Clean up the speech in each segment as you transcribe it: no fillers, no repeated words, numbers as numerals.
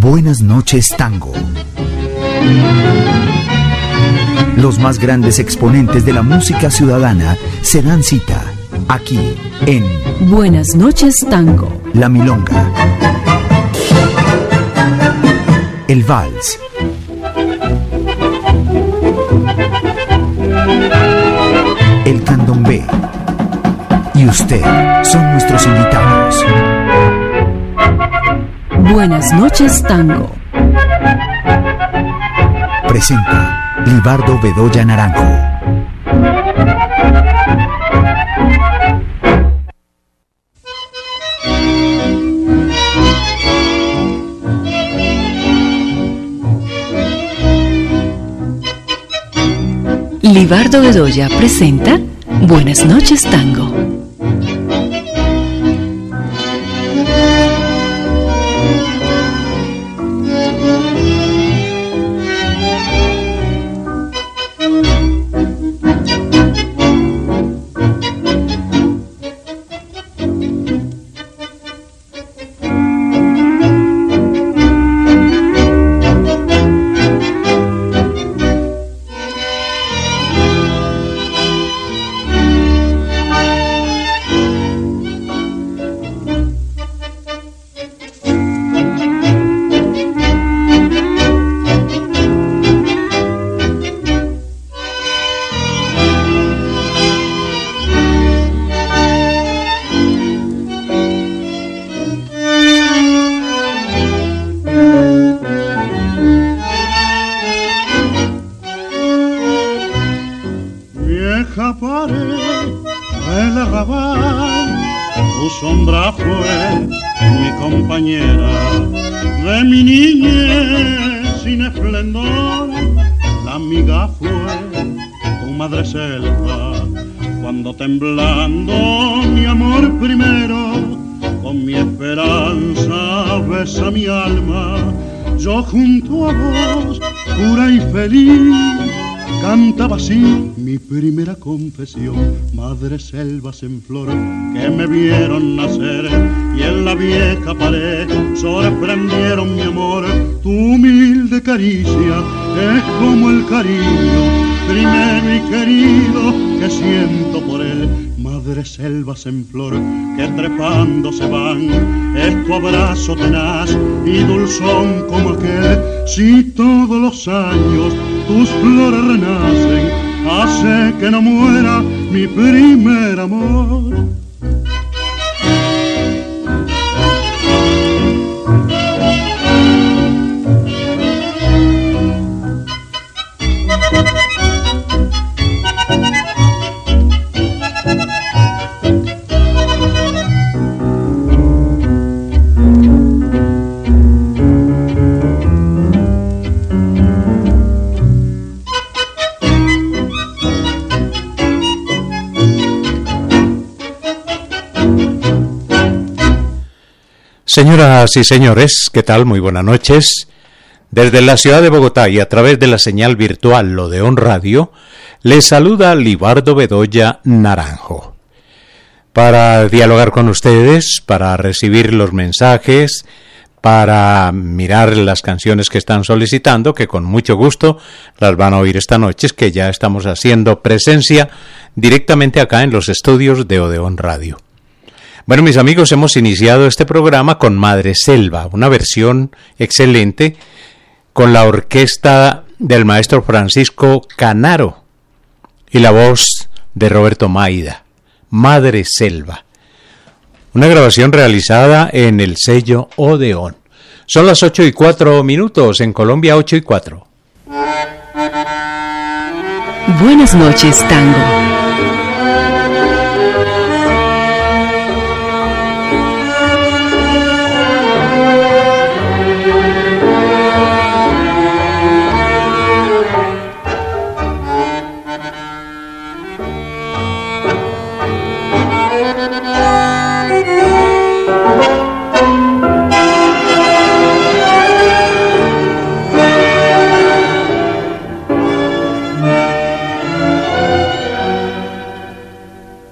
Buenas noches, Tango. Los más grandes exponentes de la música ciudadana se dan cita aquí en Buenas noches, Tango. La Milonga, el vals, el candombe y usted son nuestros invitados. Buenas noches, Tango. Presenta Libardo Bedoya Naranjo. Libardo Bedoya presenta Buenas noches, Tango. Junto a vos, pura y feliz, cantaba así mi primera confesión. Madre selvas en flor que me vieron nacer y en la vieja pared sorprendieron mi amor. Tu humilde caricia es como el cariño primero y querido que siento por él. Madre selvas en flor que trepando se van, es tu abrazo tenaz y dulzón como aquel. Si todos los años tus flores renacen, hace que no muera mi primer amor. Señoras y señores, ¿qué tal? Muy buenas noches. Desde la ciudad de Bogotá y a través de la señal virtual Odeón Radio, les saluda Libardo Bedoya Naranjo. Para dialogar con ustedes, para recibir los mensajes, para mirar las canciones que están solicitando, que con mucho gusto las van a oír esta noche, que ya estamos haciendo presencia directamente acá en los estudios de Odeón Radio. Bueno, mis amigos, hemos iniciado este programa con Madre Selva, una versión excelente con la orquesta del maestro Francisco Canaro y la voz de Roberto Maida. Madre Selva, una grabación realizada en el sello Odeón. Son las 8:04 en Colombia, 8:04. Buenas noches, Tango.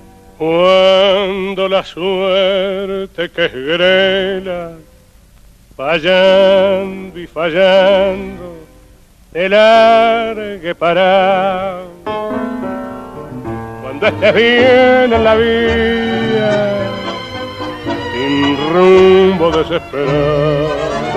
La suerte que es grela fallando y fallando, te largue parado. Cuando estés bien en la vida, sin rumbo desesperado,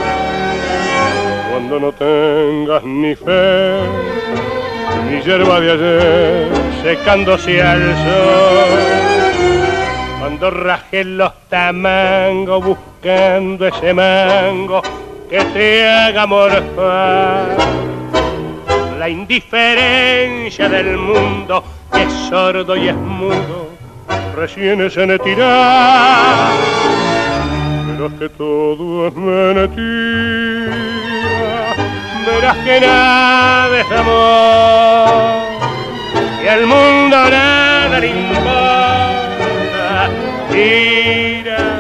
cuando no tengas ni fe, ni yerba de ayer secándose al sol, cuando rajes los tamangos buscando ese mango que te haga morfar, la indiferencia del mundo que es sordo y es mudo recién es en tirar, verás que todo es mentira, verás que nada es amor, y al mundo nada le importa. Tira,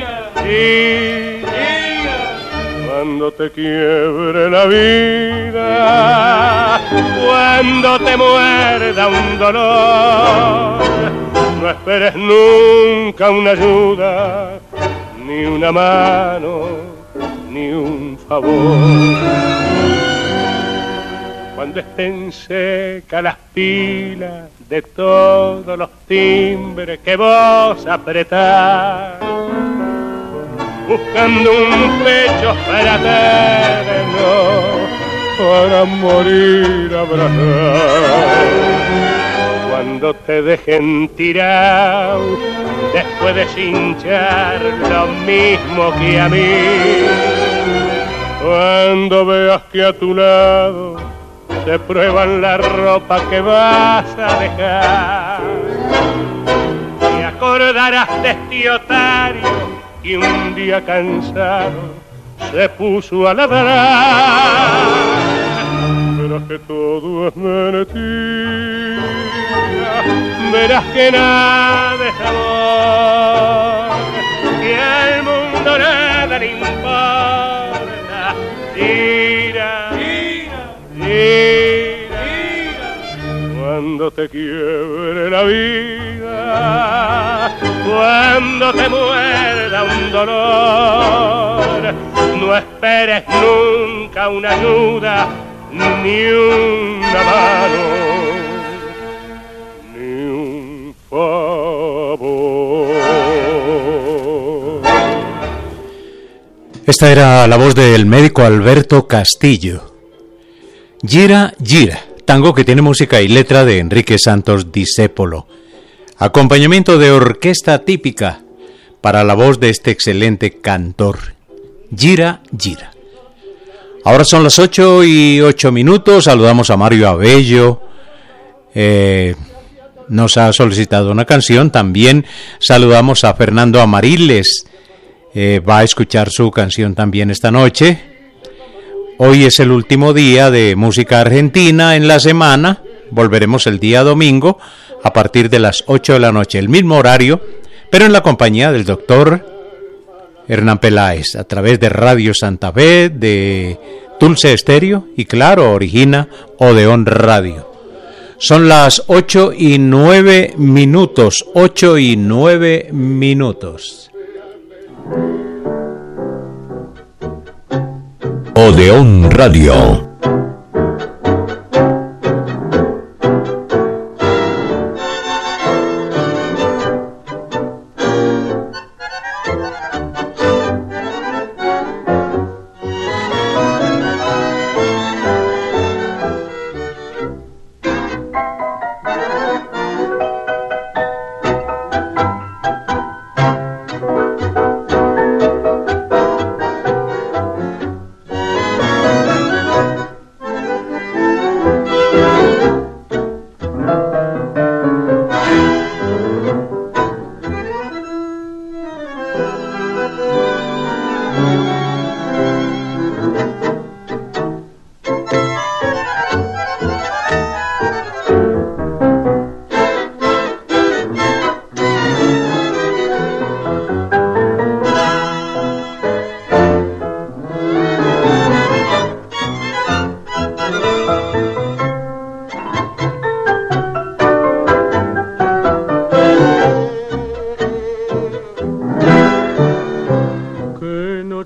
cuando te quiebre la vida, cuando te muerda un dolor, no esperes nunca una ayuda, ni una mano, ni un favor. Cuando estén secas las pilas de todos los timbres que vos apretás, buscando un pecho fraterno para morir abrazado, cuando te dejen tirado después de cinchar lo mismo que a mí, cuando veas que a tu lado se prueban la ropa que vas a dejar, te acordarás de este otario que un día cansado se puso a ladrar. Verás que todo es mentira, verás que nada es amor, que al mundo nada le importa. Tira, cuando te quiebre la vida, cuando te muerda un dolor, no esperes nunca una ayuda, ni una mano, ni un favor. Esta era la voz del médico Alberto Castillo. Gira, gira, tango que tiene música y letra de Enrique Santos Discépolo. Acompañamiento de orquesta típica para la voz de este excelente cantor. Gira, gira. Ahora son las 8:08. Saludamos a Mario Abello. Nos ha solicitado una canción. También saludamos a Fernando Amariles. Va a escuchar su canción también esta noche. Hoy es el último día de música argentina en la semana. Volveremos el día domingo a partir de las 8 de la noche, el mismo horario, pero en la compañía del doctor Hernán Peláez, a través de Radio Santa Fe, de Dulce Estéreo y claro, Origina Odeón Radio. Son las 8:09. 8:09. Odeón Radio.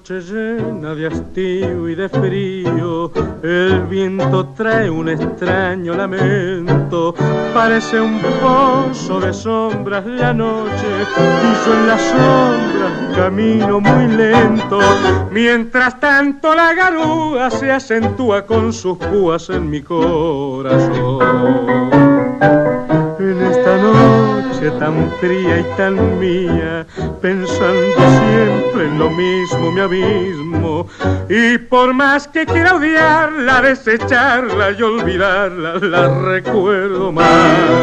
noche llena de hastío y de frío, el viento trae un extraño lamento. Parece un pozo de sombras la noche, y yo en las sombras camino muy lento. Mientras tanto la garúa se acentúa con sus púas en mi corazón. En esta noche tan fría y tan mía, pensando siempre en lo mismo me abismo, y por más que quiera odiarla, desecharla y olvidarla, la recuerdo más.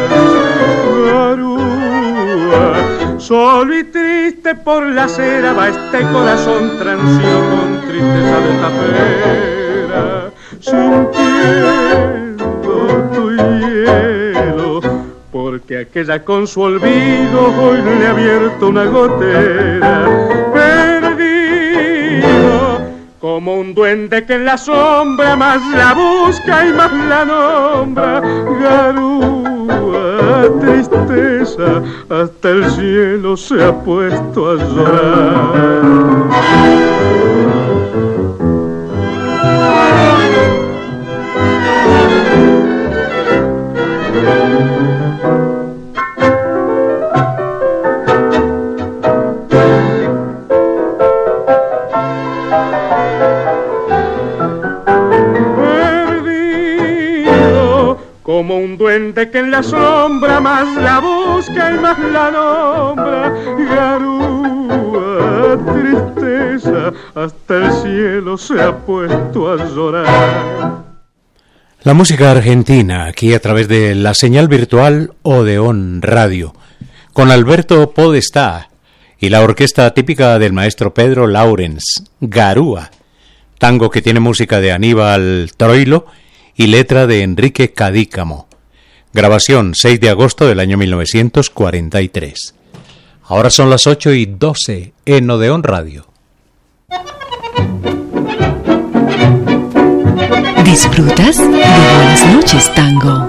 Garúa, solo y triste por la acera va este corazón transido con tristeza de tapera, sintiendo tu hielo, porque aquella con su olvido hoy le ha abierto una gotera. Perdido como un duende que en la sombra más la busca y más la nombra. Garúa, tristeza, hasta el cielo se ha puesto a llorar. Como un duende que en la sombra más la busca y más la nombra. Garúa, tristeza, hasta el cielo se ha puesto a llorar. La música argentina, aquí a través de la señal virtual Odeón Radio, con Alberto Podestá y la orquesta típica del maestro Pedro Laurens, Garúa, tango que tiene música de Aníbal Troilo y letra de Enrique Cadícamo. Grabación 6 de agosto del año 1943. Ahora son las 8:12 en Odeón Radio. ¿Disfrutas de Buenas noches, Tango?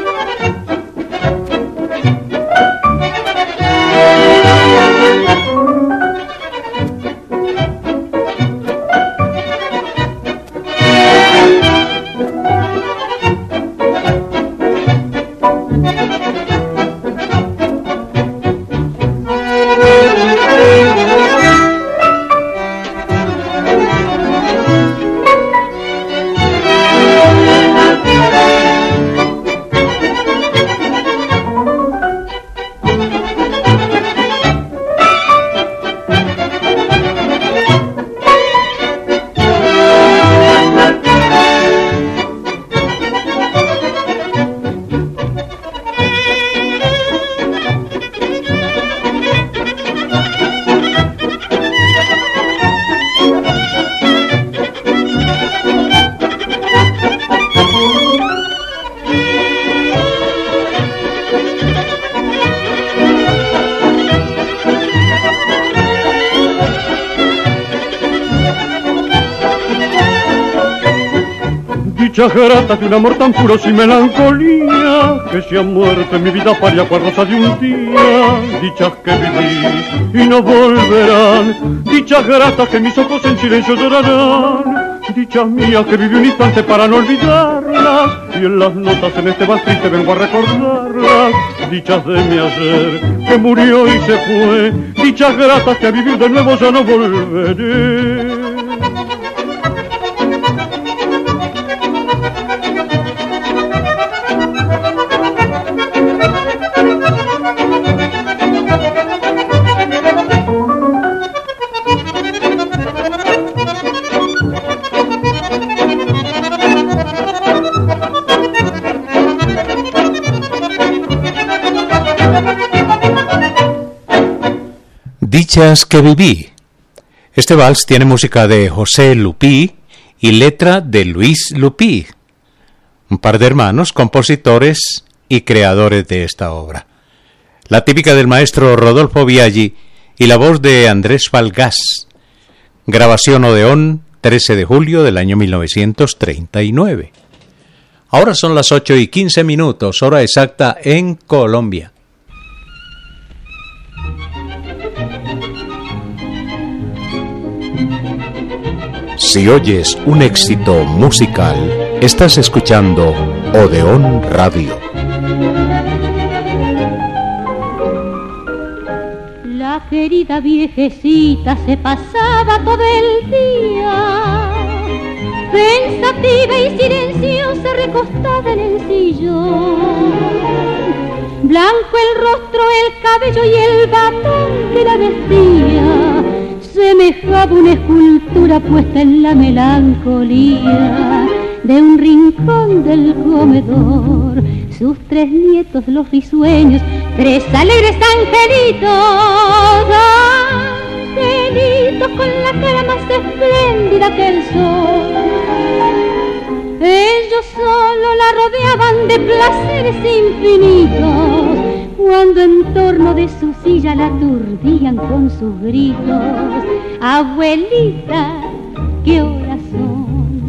Dichas gratas de un amor tan puro sin melancolía, que si ha muerto en mi vida paria cual rosa de un día. Dichas que viví y no volverán, dichas gratas que mis ojos en silencio llorarán. Dichas mías que viví un instante para no olvidarlas, y en las notas en este vals triste vengo a recordarlas. Dichas de mi ayer que murió y se fue, dichas gratas que a vivir de nuevo ya no volveré. Dichas que viví. Este vals tiene música de José Lupí y letra de Luis Lupí, un par de hermanos compositores y creadores de esta obra. La típica del maestro Rodolfo Biaggi y la voz de Andrés Falgás. Grabación Odeón, 13 de julio del año 1939. Ahora son las 8:15, hora exacta en Colombia. Si oyes un éxito musical, estás escuchando Odeón Radio. La querida viejecita se pasaba todo el día, pensativa y silenciosa, recostada en el sillón. Blanco el rostro, el cabello y el batón que la vestía, semejaba una escultura puesta en la melancolía de un rincón del comedor. Sus 3 nietos, los risueños, 3 alegres angelitos, angelitos con la cara más espléndida que el sol. Ellos solo la rodeaban de placeres infinitos, cuando en torno de su silla la aturdían con sus gritos. Abuelita, ¿qué horas son?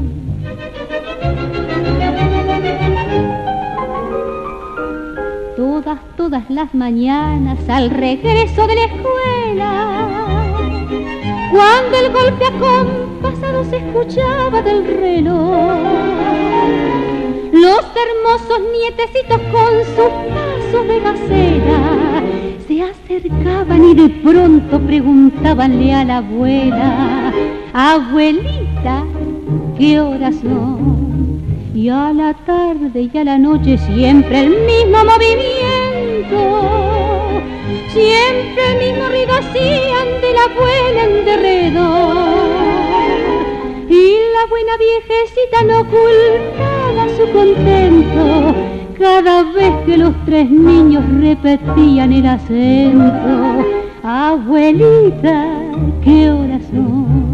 Todas las mañanas al regreso de la escuela, cuando el golpe acompasado se escuchaba del reloj, los hermosos nietecitos con sus pasos de gacela se acercaban y de pronto preguntabanle a la abuela: abuelita, ¿qué horas son? Y a la tarde y a la noche siempre el mismo movimiento, siempre el mismo ruido hacían de la abuela en derredor. Y la buena viejecita no ocultaba su contento cada vez que los 3 niños repetían el acento: abuelita, ¿qué horas son?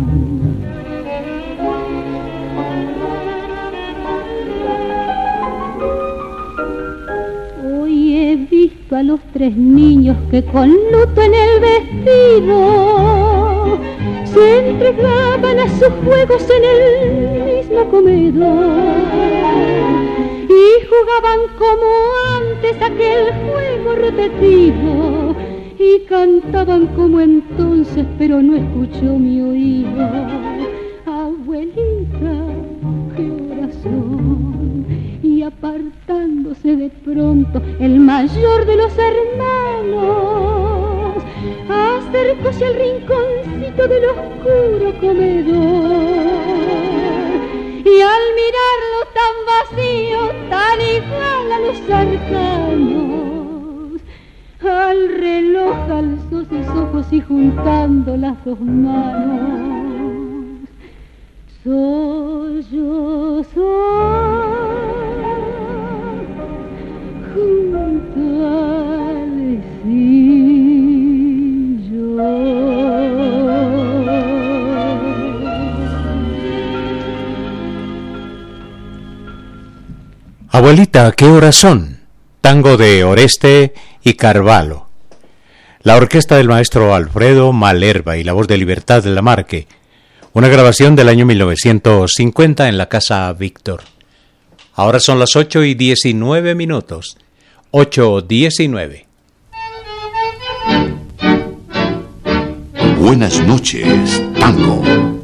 Hoy he visto a los 3 niños que con luto en el vestido se entregaban a sus juegos en el mismo comedor y jugaban como antes aquel juego repetido y cantaban como entonces, pero no escuchó mi oído: abuelita, ¿qué horas son? Y apartándose de pronto el mayor de los hermanos, acercóse al rinconcito del oscuro comedor, y al mirarlo tan vacío, tan igual a los arcanos, al reloj alzó sus ojos y juntando las 2 manos: soy yo, junto al sillo. Abuelita, ¿qué horas son? Tango de Oreste y Carvalho. La orquesta del maestro Alfredo Malerba y la voz de Libertad Lamarque. Una grabación del año 1950 en la Casa Víctor. Ahora son las 8:19. 8:19. Buenas noches, tango.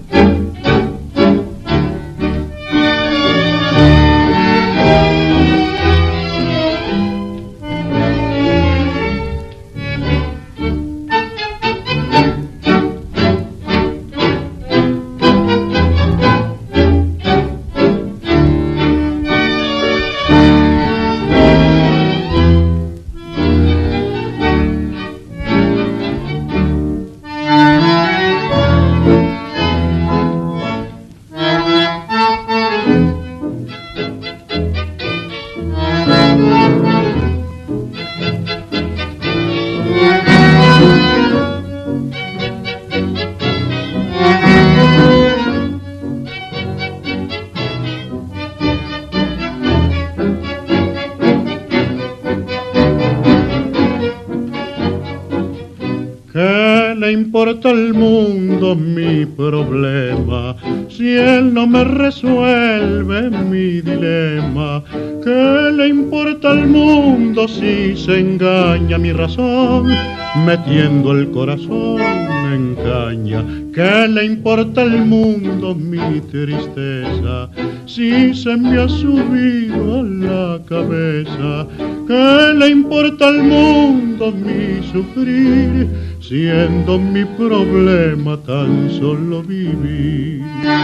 le importa al mundo mi problema si él no me resuelve mi dilema? ¿Qué le importa al mundo si se engaña mi razón metiendo el corazón en caña? ¿Qué le importa al mundo mi tristeza si se me ha subido a la cabeza? ¿Qué le importa al mundo mi sufrir, siendo mi problema tan solo vivir?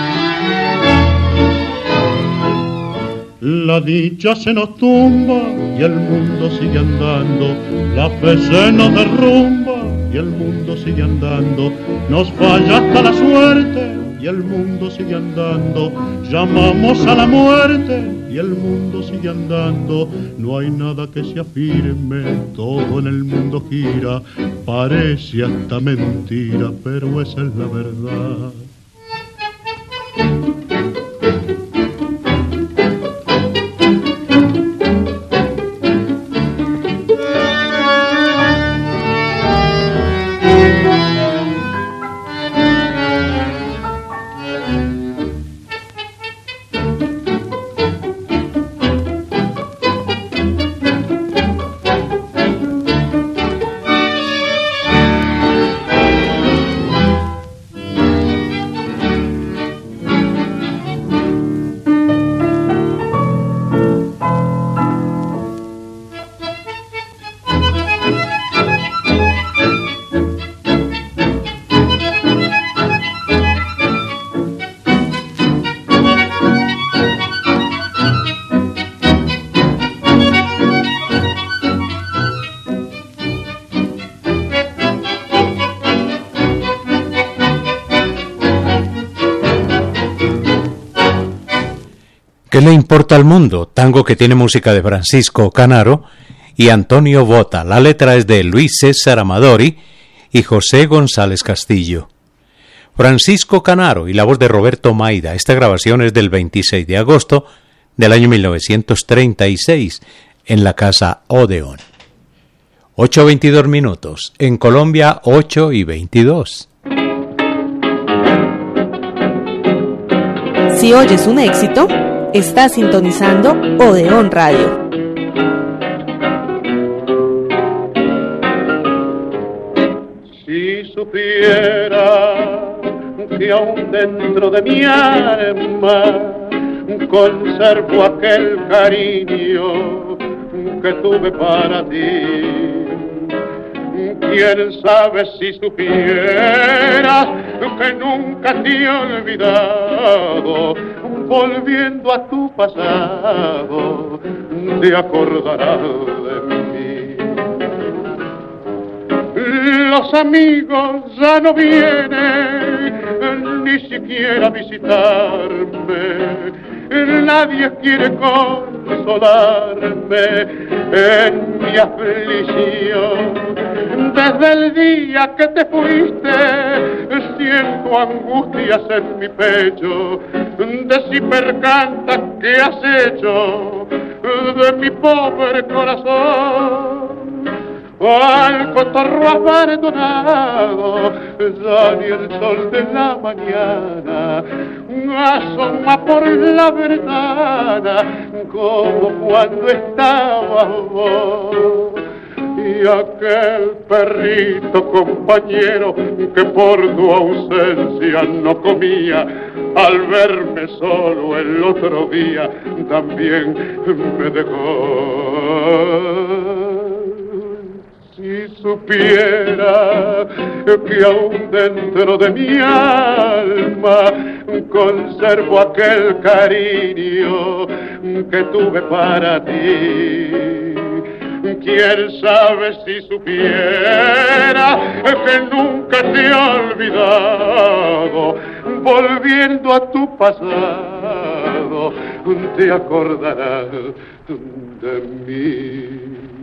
La dicha se nos tumba y el mundo sigue andando, la fe se nos derrumba y el mundo sigue andando, nos falla hasta la suerte y el mundo sigue andando, llamamos a la muerte y el mundo sigue andando, no hay nada que se afirme, todo en el mundo gira, parece hasta mentira, pero esa es la verdad. ¿Qué le importa al mundo? Tango que tiene música de Francisco Canaro y Antonio Bota. La letra es de Luis César Amadori y José González Castillo. Francisco Canaro y la voz de Roberto Maida. Esta grabación es del 26 de agosto del año 1936 en la Casa Odeón. 8:22 minutos. En Colombia, 8:22. Si oyes un éxito, estás sintonizando Odeón Radio. Si supiera que aún dentro de mi alma conservo aquel cariño que tuve para ti, quién sabe si supieras que nunca te he olvidado, volviendo a tu pasado, te acordarás de mí. Los amigos ya no vienen ni siquiera a visitarme, nadie quiere consolarme en mi aflicción. Desde el día que te fuiste, siento angustias en mi pecho, de si percanta que has hecho de mi pobre corazón. Al cotorro abandonado, ya ni el sol de la mañana asoma por la ventana como cuando estabas vos. Y aquel perrito compañero que por tu ausencia no comía, al verme solo el otro día también me dejó. Si supiera que aún dentro de mi alma conservo aquel cariño que tuve para ti, quién sabe si supiera que nunca te he olvidado, volviendo a tu pasado, te acordarás de mí.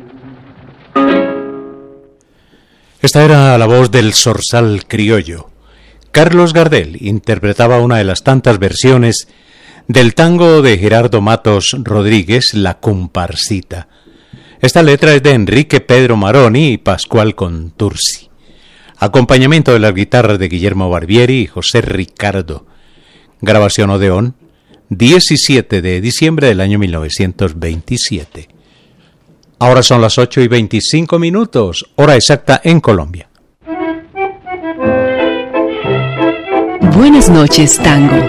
Esta era la voz del zorzal criollo. Carlos Gardel interpretaba una de las tantas versiones del tango de Gerardo Matos Rodríguez, La Comparsita. Esta letra es de Enrique Pedro Maroni y Pascual Contursi. Acompañamiento de las guitarras de Guillermo Barbieri y José Ricardo. Grabación Odeón, 17 de diciembre del año 1927. Ahora son las 8:25 minutos, hora exacta en Colombia. Buenas noches, Tango.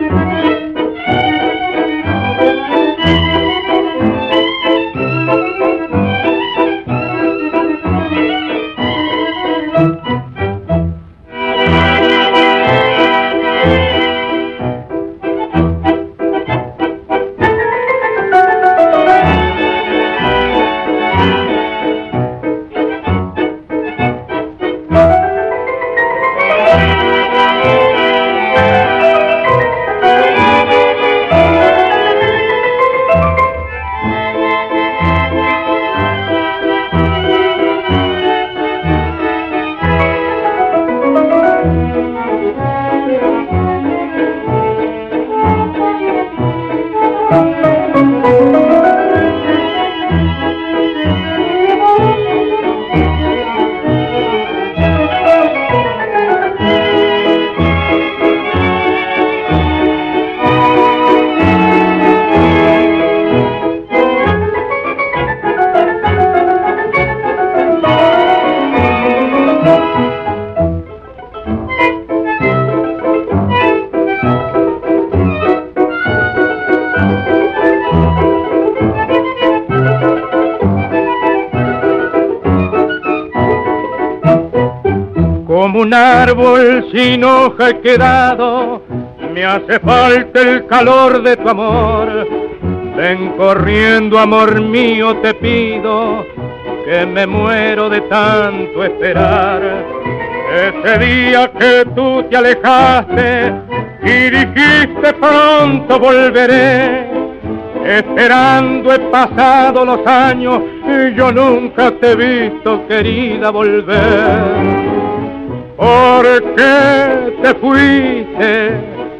Un árbol sin hoja he quedado, me hace falta el calor de tu amor. Ven corriendo, amor mío, te pido, que me muero de tanto esperar. Ese día que tú te alejaste y dijiste pronto volveré, esperando he pasado los años y yo nunca te he visto, querida, volver. ¿Por qué te fuiste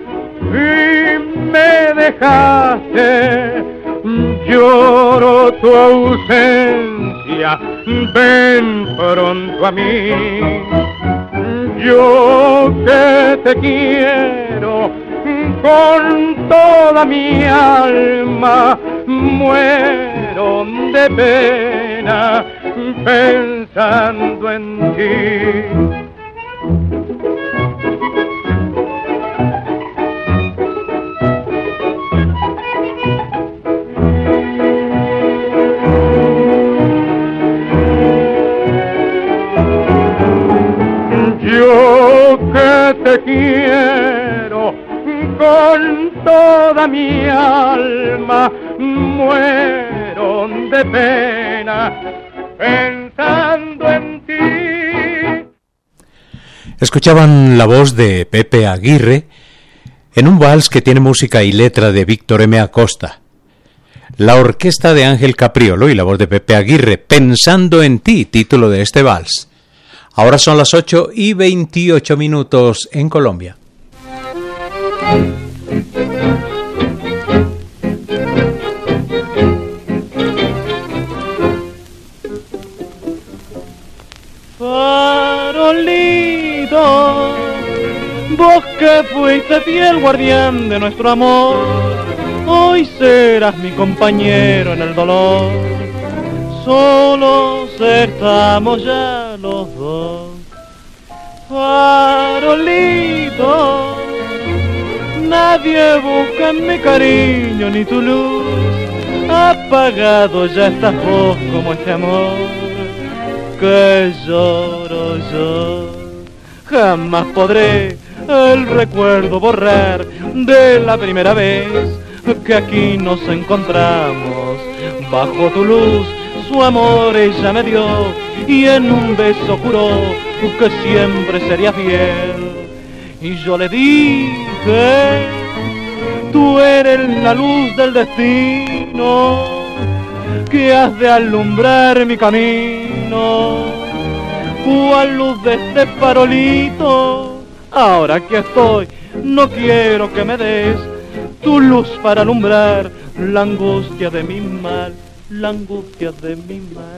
y me dejaste? Lloro tu ausencia, ven pronto a mí. Yo que te quiero con toda mi alma, muero de pena pensando en ti. Yo que te quiero con toda mi alma, muero de pena pensando en ti. Escuchaban la voz de Pepe Aguirre en un vals que tiene música y letra de Víctor M. Acosta. La orquesta de Ángel Capriolo y la voz de Pepe Aguirre, Pensando en ti, título de este vals. Ahora son las 8:28 en Colombia. Farolito, vos que fuiste fiel guardián de nuestro amor, hoy serás mi compañero en el dolor. Solos estamos ya los dos. Farolito, nadie busca mi cariño ni tu luz. Apagado ya estás vos como este amor que lloro yo. Jamás podré el recuerdo borrar de la primera vez que aquí nos encontramos. Bajo tu luz su amor ella me dio y en un beso juró que siempre sería fiel. Y yo le dije, tú eres la luz del destino que has de alumbrar mi camino. ¿Cuál luz de este farolito? Ahora que estoy, no quiero que me des tu luz para alumbrar la angustia de mi mal, la angustia de mi mal.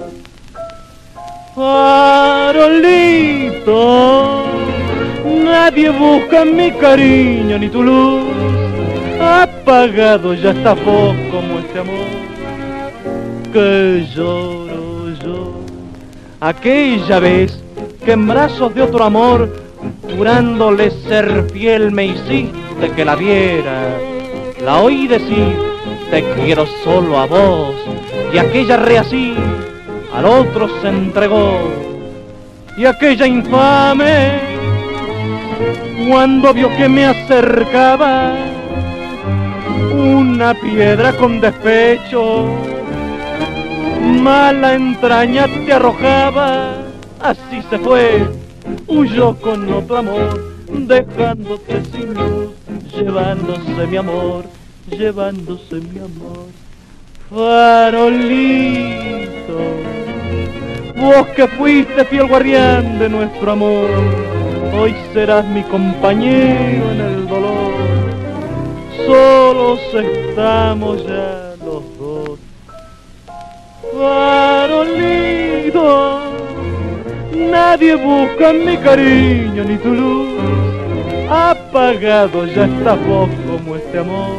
Farolito, Nadie busca mi cariño ni tu luz, apagado ya está vos como este amor que lloro yo. Aquella vez que en brazos de otro amor, jurándole ser fiel, me hiciste que la viera. La oí decir, te quiero solo a vos, y aquella reasí al otro se entregó. Y aquella infame, cuando vio que me acercaba, una piedra con despecho, mala entraña te arrojaba. Así se fue, huyó con otro amor, dejándote sin luz, llevándose mi amor, llevándose mi amor. Farolito, vos que fuiste fiel guardián de nuestro amor, hoy serás mi compañero en el dolor. Solos estamos ya los dos. Farolito, nadie busca mi cariño ni tu luz, apagado ya estás vos como este amor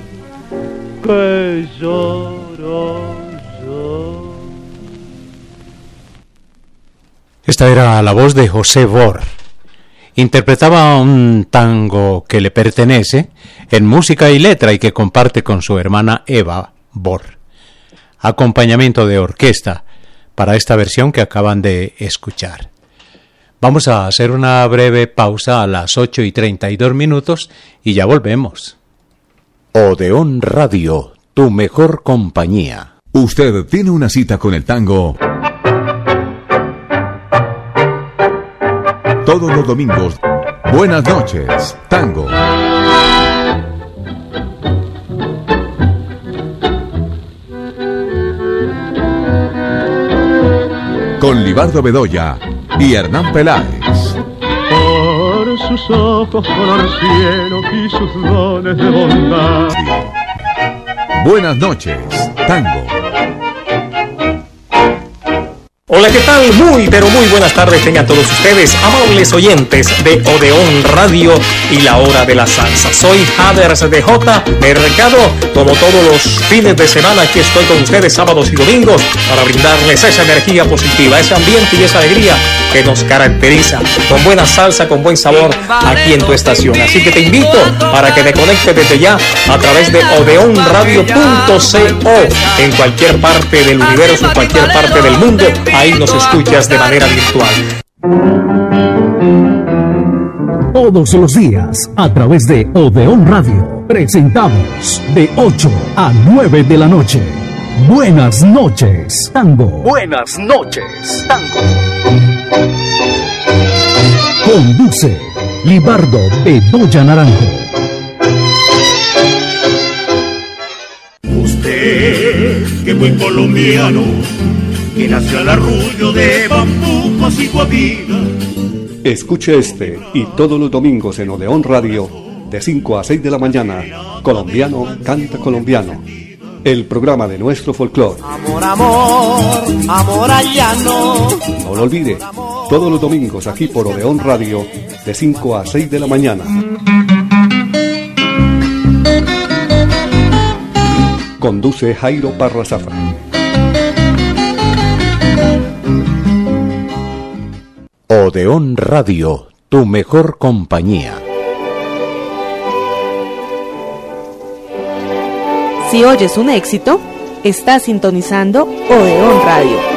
que lloro yo. Esta era la voz de José Bor. Interpretaba un tango que le pertenece en música y letra y que comparte con su hermana Eva Bor. Acompañamiento de orquesta para esta versión que acaban de escuchar. Vamos a hacer una breve pausa a las 8:32 y ya volvemos. Odeón Radio, tu mejor compañía. Usted tiene una cita con el tango todos los domingos. Buenas noches, tango. Con Libardo Bedoya y Hernán Peláez. Por sus ojos color cielo y sus dones de bondad. Buenas noches, tango. Hola, ¿qué tal? Muy, pero muy buenas tardes tengan todos ustedes, amables oyentes de Odeón Radio y la Hora de la Salsa. Soy Haders de J. Mercado. Como todos los fines de semana, aquí estoy con ustedes sábados y domingos para brindarles esa energía positiva, ese ambiente y esa alegría que nos caracteriza, con buena salsa, con buen sabor aquí en tu estación. Así que te invito para que te conectes desde ya a través de odeonradio.co en cualquier parte del universo, en cualquier parte del mundo. Ahí nos escuchas de manera virtual. Todos los días, a través de Odeón Radio, presentamos de 8 a 9 de la noche. Buenas noches, tango. Buenas noches, tango. Conduce Libardo Bedoya Naranjo. Usted, que buen colombiano, que nació al arrullo de bambucos y guabinas. Escuche este y todos los domingos en Odeón Radio, de 5 a 6 de la mañana, Colombiano Canta Colombiano, el programa de nuestro folclore. Amor, amor, amor allano. No lo olvide, todos los domingos aquí por Odeón Radio, de 5 a 6 de la mañana. Conduce Jairo Parra Zafra. Odeón Radio, tu mejor compañía. Si oyes un éxito, estás sintonizando Odeón Radio.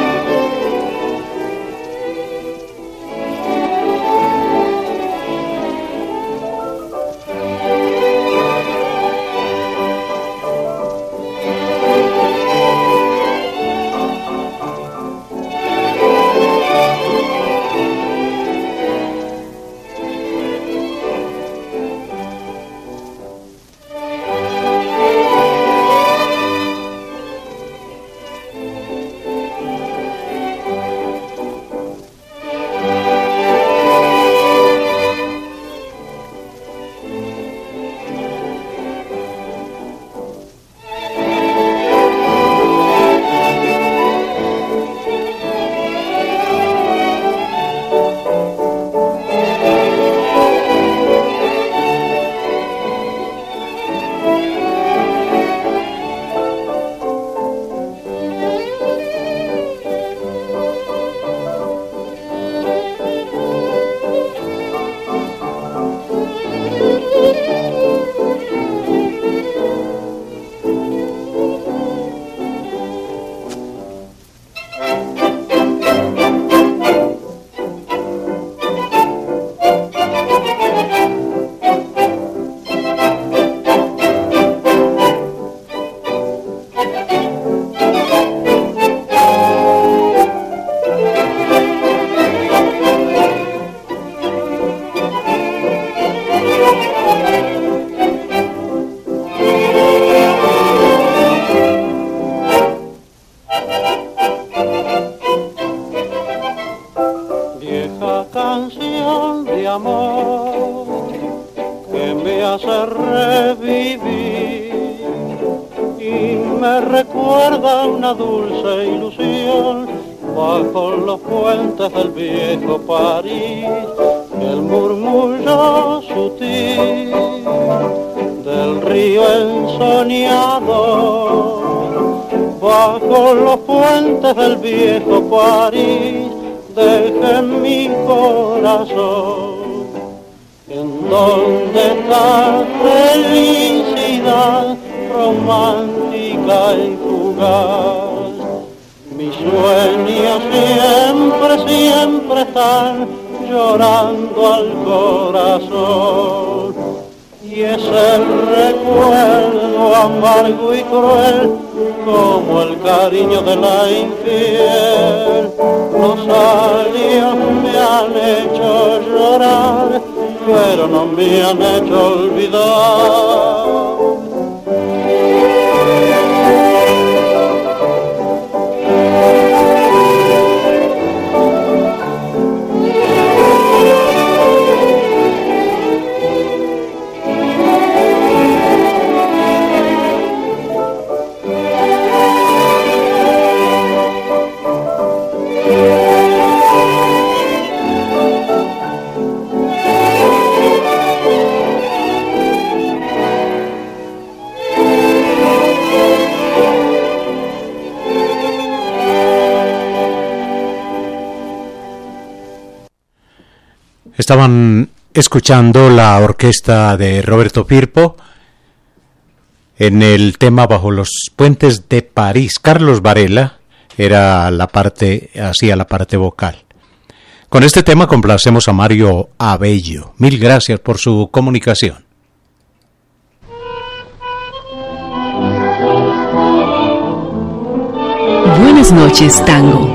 hace revivir y me recuerda una dulce ilusión bajo los puentes del viejo París, el murmullo sutil del río ensoñador. Bajo los puentes del viejo París dejé mi corazón. En donde está felicidad romántica y fugaz, mis sueños siempre están llorando al corazón. Y es el recuerdo amargo y cruel como el cariño de la infiel. Los años me han hecho llorar, pero no me han hecho olvidar. Estaban escuchando la orquesta de Roberto Firpo en el tema Bajo los puentes de París. Carlos Varela hacía la parte vocal. Con este tema complacemos a Mario Abello. Mil gracias por su comunicación. Buenas noches, tango.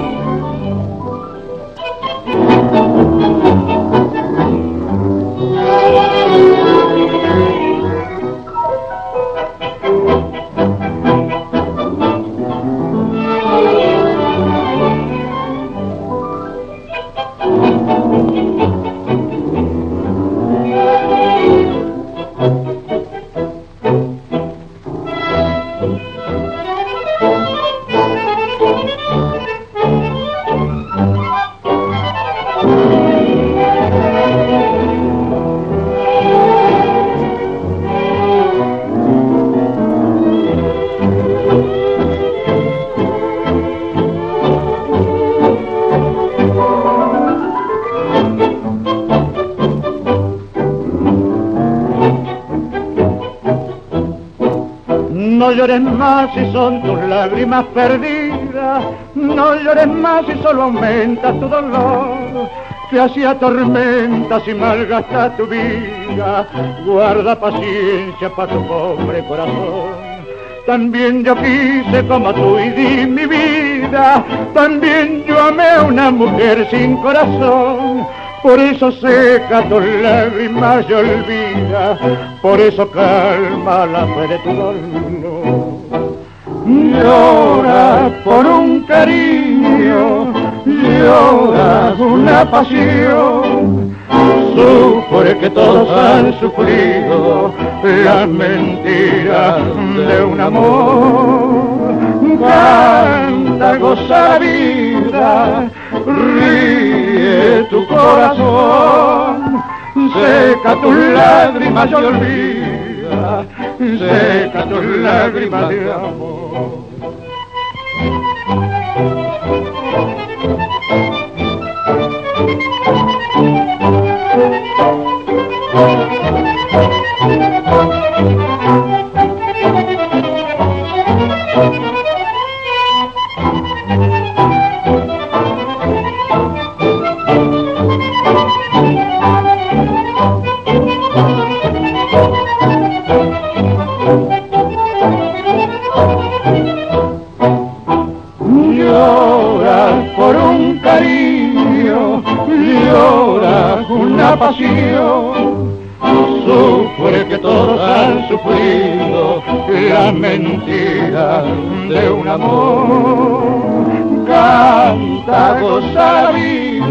No llores más si son tus lágrimas perdidas, no llores más si solo aumenta tu dolor, que así atormentas y malgastas tu vida. Guarda paciencia para tu pobre corazón. También yo quise como tú y di mi vida, también yo amé a una mujer sin corazón. Por eso seca tus lágrimas y olvida, por eso calma la fe de tu dolor. Llora por un cariño, llora una pasión, sufre que todos han sufrido la mentira de un amor. Canta, goza la vida, ríe tu corazón, seca tus lágrimas y olvida, seca tus lágrimas de amor. Pasión, sufre que todos han sufrido la mentira de un amor. Canta, goza la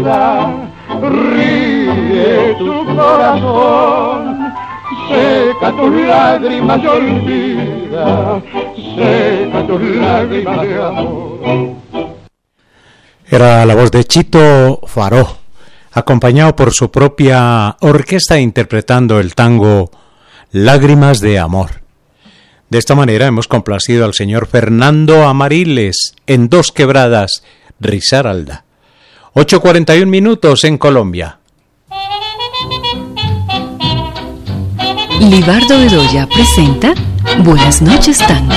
vida, ríe tu corazón, seca tus lágrimas y olvida, seca tus lágrimas de amor. Era la voz de Chito Faró, acompañado por su propia orquesta interpretando el tango Lágrimas de Amor. De esta manera hemos complacido al señor Fernando Amariles en Dos Quebradas, Risaralda. 8:41 minutos en Colombia. Libardo Bedoya presenta Buenas noches, Tango.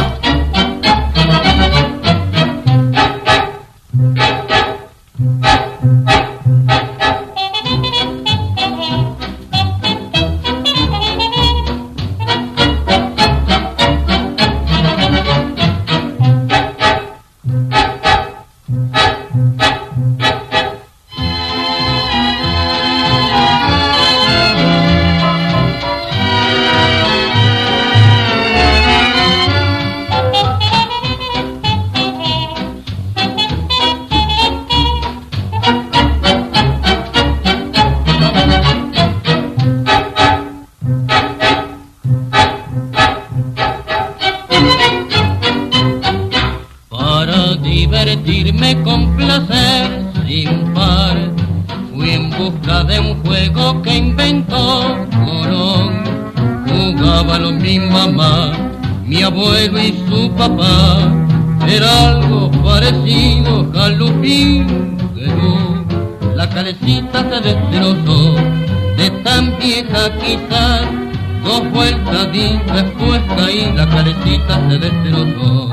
Divertirme con placer sin par, fui en busca de un juego que inventó Colón. Jugábalo mi mamá, mi abuelo y su papá, era algo parecido a Lupín Guerú. La calecita se destrozó, de tan vieja quizás, 2 vueltas di, después caí, la calecita se destrozó.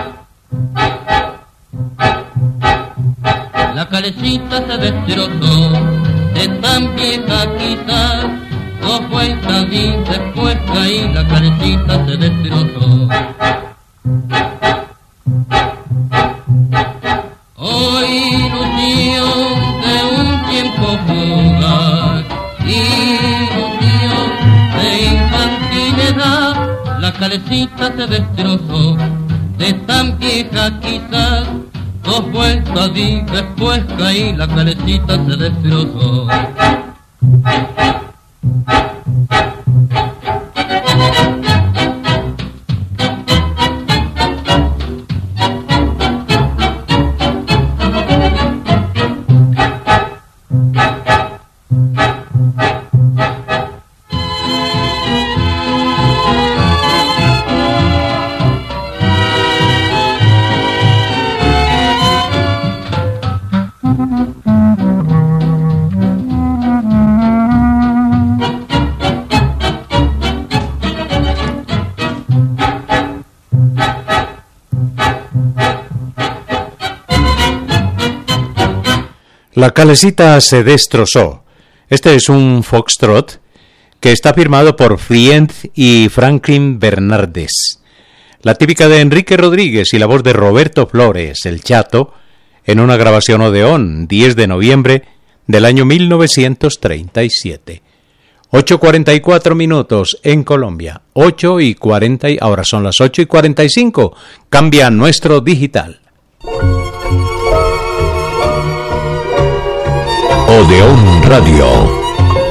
La calecita se destrozó, de tan vieja quizás, 2 vueltas di, después caí, la calecita se destrozó. Hoy ilusión de un tiempo fugaz, ilusión de infantilidad, la calecita se destrozó, de tan vieja quizás, 2 vueltas di, después caí, la calecita se destrozó. La calecita se destrozó. Este es un foxtrot que está firmado por Friend y Franklin Bernardes. La típica de Enrique Rodríguez y la voz de Roberto Flores, el Chato, en una grabación Odeón, 10 de noviembre del año 1937. 8:44 minutos en Colombia. 8:40, ahora son las 8:45. Cambia nuestro digital. Odeón Radio.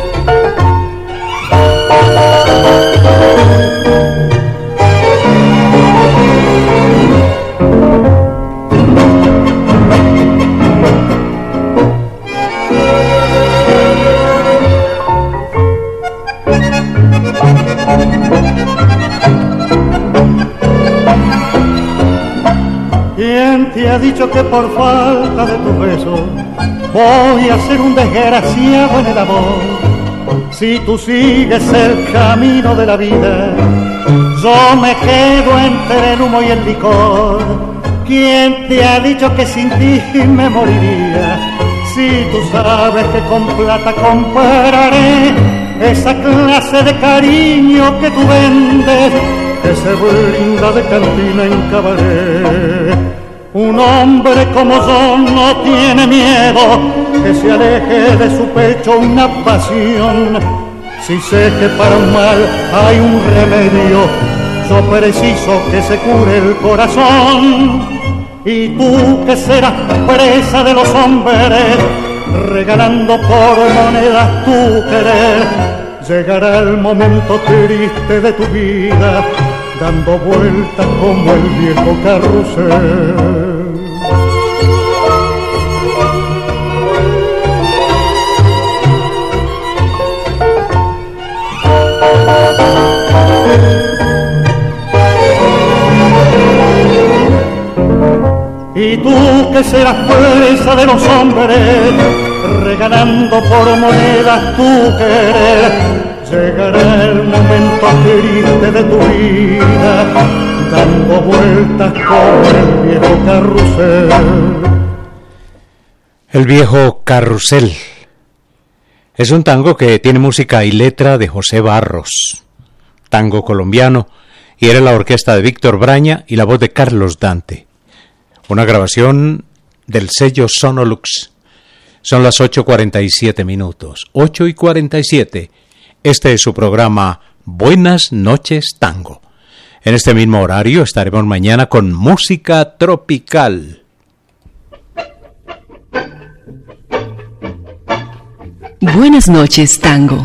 ¿Quién te ha dicho que por falta de tu beso voy a ser un desgraciado en el amor? Si tú sigues el camino de la vida, yo me quedo entre el humo y el licor. ¿Quién te ha dicho que sin ti me moriría? Si tú sabes que con plata compraré esa clase de cariño que tú vendes, que se brinda de cantina en cabaret. Un hombre como yo no tiene miedo que se aleje de su pecho una pasión. Si sé que para un mal hay un remedio, yo preciso que se cure el corazón. Y tú que serás presa de los hombres, regalando por monedas tu querer, llegará el momento triste de tu vida, dando vueltas como el viejo carrusel. Y tú que serás presa de los hombres, regalando por monedas tu querer, llegará el momento triste de tu vida, dando vueltas como el viejo carrusel. El viejo carrusel es un tango que tiene música y letra de José Barros, tango colombiano, y era la orquesta de Víctor Braña y la voz de Carlos Dante. Una grabación del sello Sonolux. Son las 8:47 minutos. 8:47. Este es su programa Buenas noches Tango. En este mismo horario estaremos mañana con música tropical. Buenas noches Tango.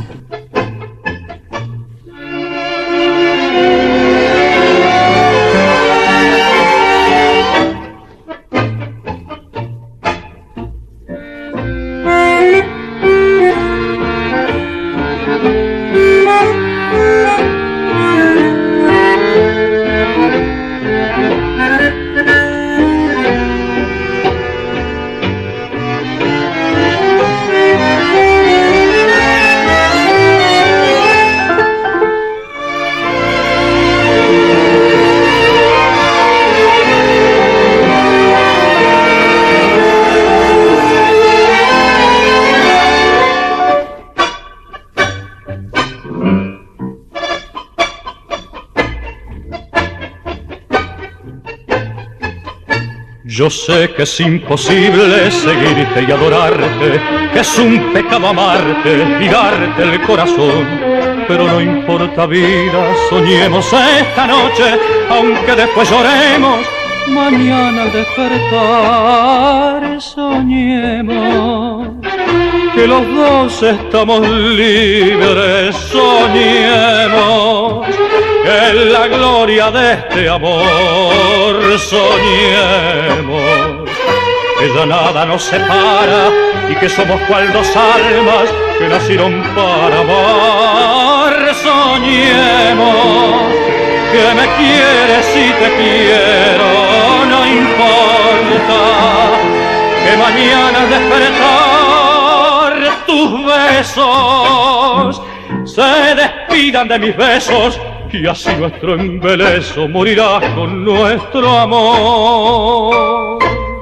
Yo sé que es imposible seguirte y adorarte, que es un pecado amarte y darte el corazón. Pero no importa vida, soñemos esta noche, aunque después lloremos. Mañana al despertar soñemos que los dos estamos libres, soñemos que la gloria de este amor soñemos, que ya nada nos separa y que somos cual dos almas que nacieron para amar. Soñemos que me quieres y te quiero, no importa que mañana al despertar tus besos se despidan de mis besos, y así nuestro embeleso morirá con nuestro amor.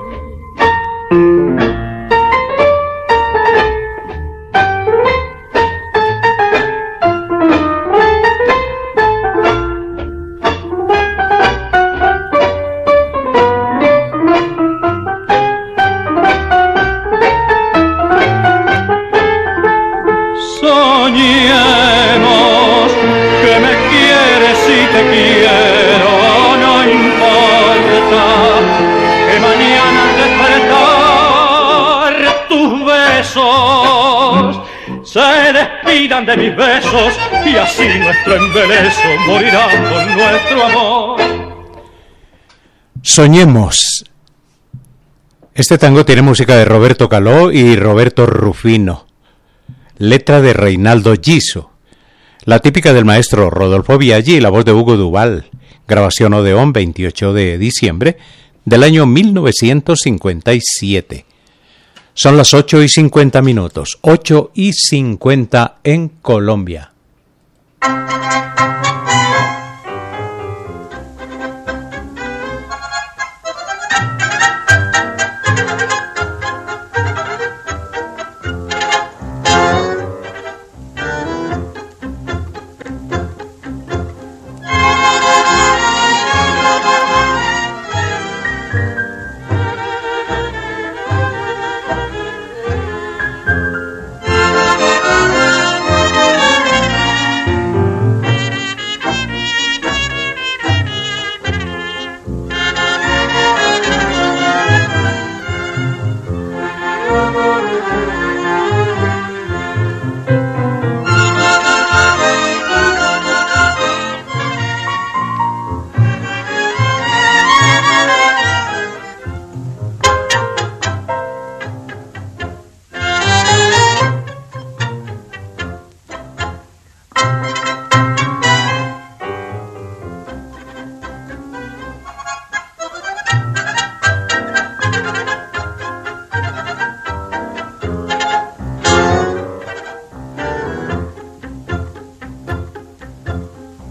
Soñemos que me quieres y te quiero, no importa que mañana al despertar tus besos se despidan de mis besos, y así nuestro embeleso morirá con nuestro amor. Soñemos. Este tango tiene música de Roberto Caló y Roberto Rufino, letra de Reinaldo Giso, la típica del maestro Rodolfo Biaggi y la voz de Hugo Duval, grabación Odeón 28 de diciembre del año 1957. Son las 8:50 minutos, 8:50 en Colombia.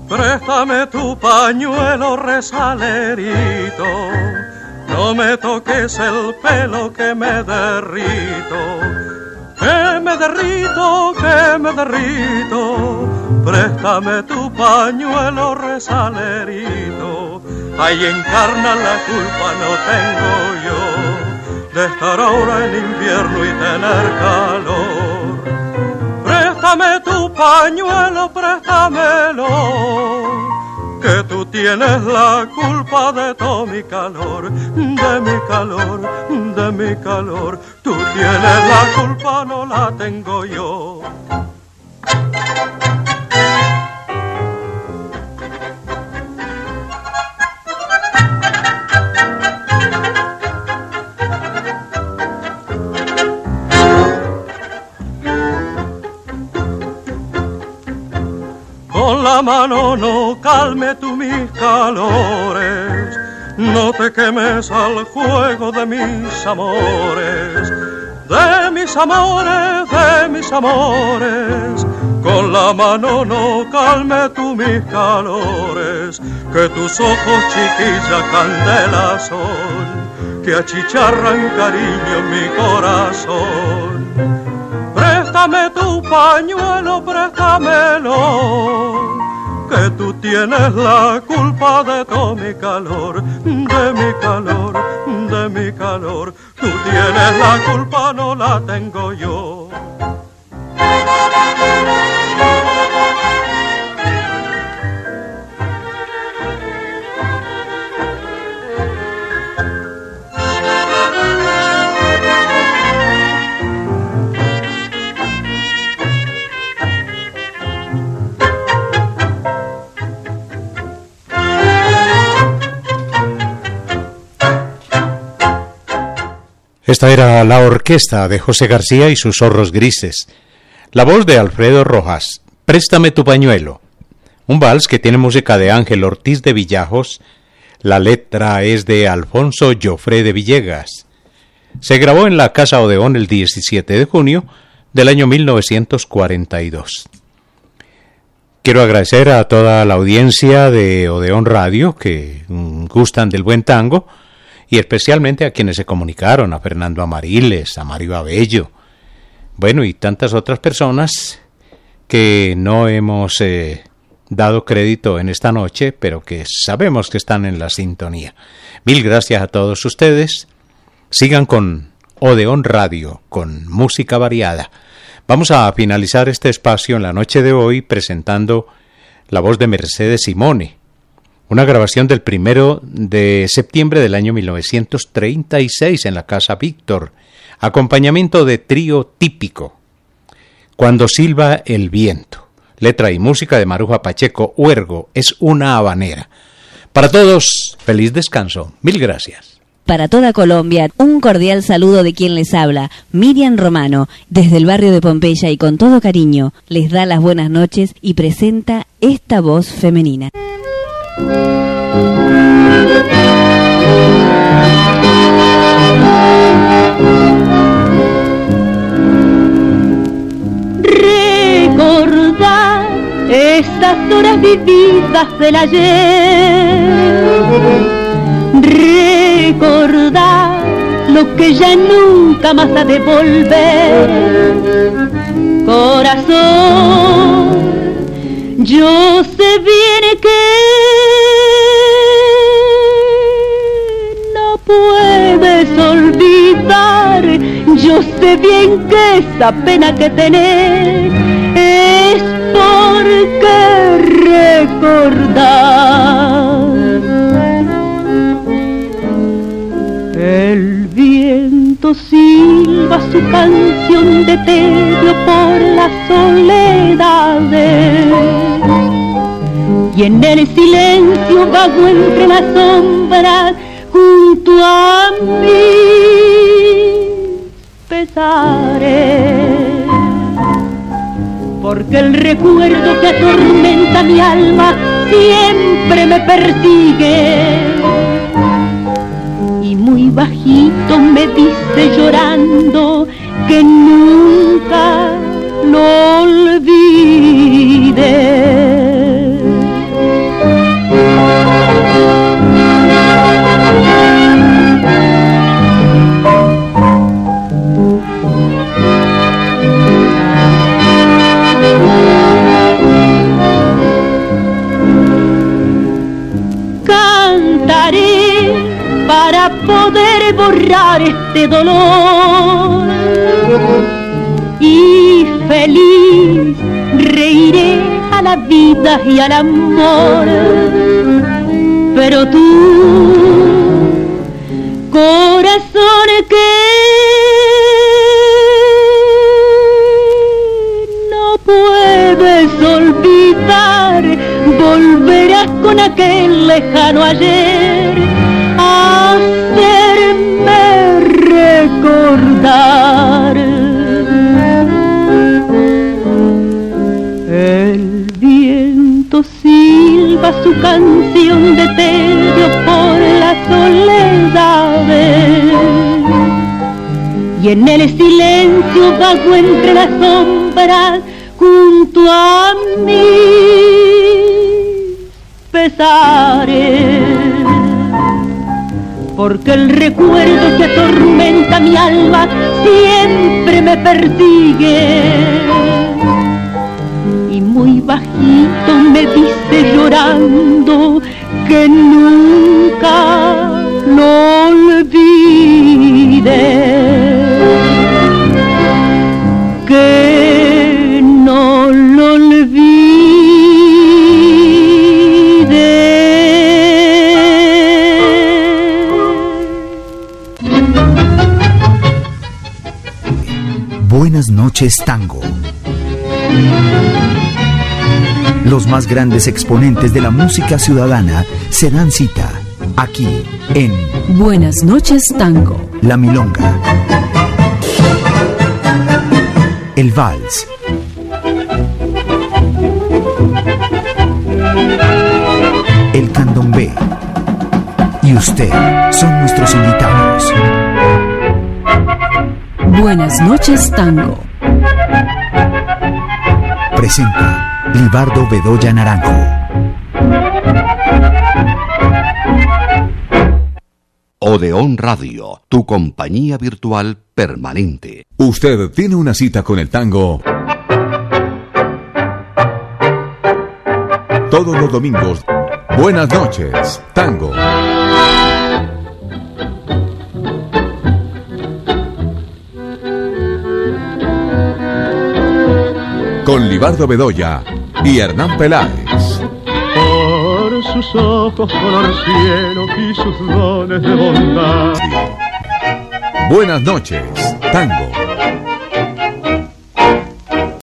Préstame tu pañuelo resalerito, no me toques el pelo que me derrito, que me derrito, que me derrito. Préstame tu pañuelo resalerito, ahí encarna la culpa no tengo yo de estar ahora en invierno y tener calor. Préstame tu pañuelo, préstamelo, que tú tienes la culpa de todo mi calor, de mi calor, de mi calor. Tú tienes la culpa, no la tengo yo. Con la mano no calme tú mis calores, no te quemes al juego de mis amores, de mis amores, de mis amores. Con la mano no calme tú mis calores, que tus ojos chiquilla candela son, que achicharran cariño en mi corazón. Préstame tu pañuelo, préstamelo, que tú tienes la culpa de todo mi calor, de mi calor, de mi calor. Tú tienes la culpa, no la tengo yo. Esta era la orquesta de José García y sus Zorros Grises. La voz de Alfredo Rojas, Préstame tu pañuelo. Un vals que tiene música de Ángel Ortiz de Villajos. La letra es de Alfonso Joffre de Villegas. Se grabó en la Casa Odeón el 17 de junio del año 1942. Quiero agradecer a toda la audiencia de Odeón Radio que gustan del buen tango, y especialmente a quienes se comunicaron, a Fernando Amariles, a Mario Abello, bueno, y tantas otras personas que no hemos dado crédito en esta noche, pero que sabemos que están en la sintonía. Mil gracias a todos ustedes. Sigan con Odeón Radio, con música variada. Vamos a finalizar este espacio en la noche de hoy presentando la voz de Mercedes Simone, una grabación del 1 de septiembre del año 1936 en la Casa Víctor, acompañamiento de trío típico, Cuando silba el viento, letra y música de Maruja Pacheco Huergo, es una habanera. Para todos, feliz descanso, mil gracias. Para toda Colombia, un cordial saludo de quien les habla, Miriam Romano, desde el barrio de Pompeya, y con todo cariño les da las buenas noches y presenta esta voz femenina. Recordar estas horas vividas del ayer, recordar lo que ya nunca más ha de volver. Corazón, yo sé bien que no puedes olvidar, yo sé bien que esa pena que tenés es porque recordar. El viento silba su canción de tedio por las soledades, y en el silencio vago entre las sombras junto a mis pesares, porque el recuerdo que atormenta mi alma siempre me persigue, y muy bajito me dice llorando que nunca lo olvide. para poder borrar este dolor. Y feliz reiré a la vida y al amor. Pero tú, corazón que no puedes olvidar, volverás con aquel lejano ayer a hacerme recordar. El viento silba su canción de tedio por las soledades, y en el silencio vago entre las sombras junto a mis pesares, porque el recuerdo que atormenta mi alma siempre me persigue, y muy bajito me dice llorando que nunca lo olvide, que no lo olvide. Buenas noches, tango. Los más grandes exponentes de la música ciudadana se dan cita aquí en Buenas noches, tango. La milonga, el vals, el candombe y usted son nuestros invitados. Buenas noches, tango. Presenta Libardo Bedoya Naranjo. Odeón Radio, tu compañía virtual permanente. Usted tiene una cita con el tango todos los domingos. Buenas noches, tango. Con Libardo Bedoya y Hernán Peláez. Por sus ojos color cielo y sus dones de bondad. Buenas noches, tango.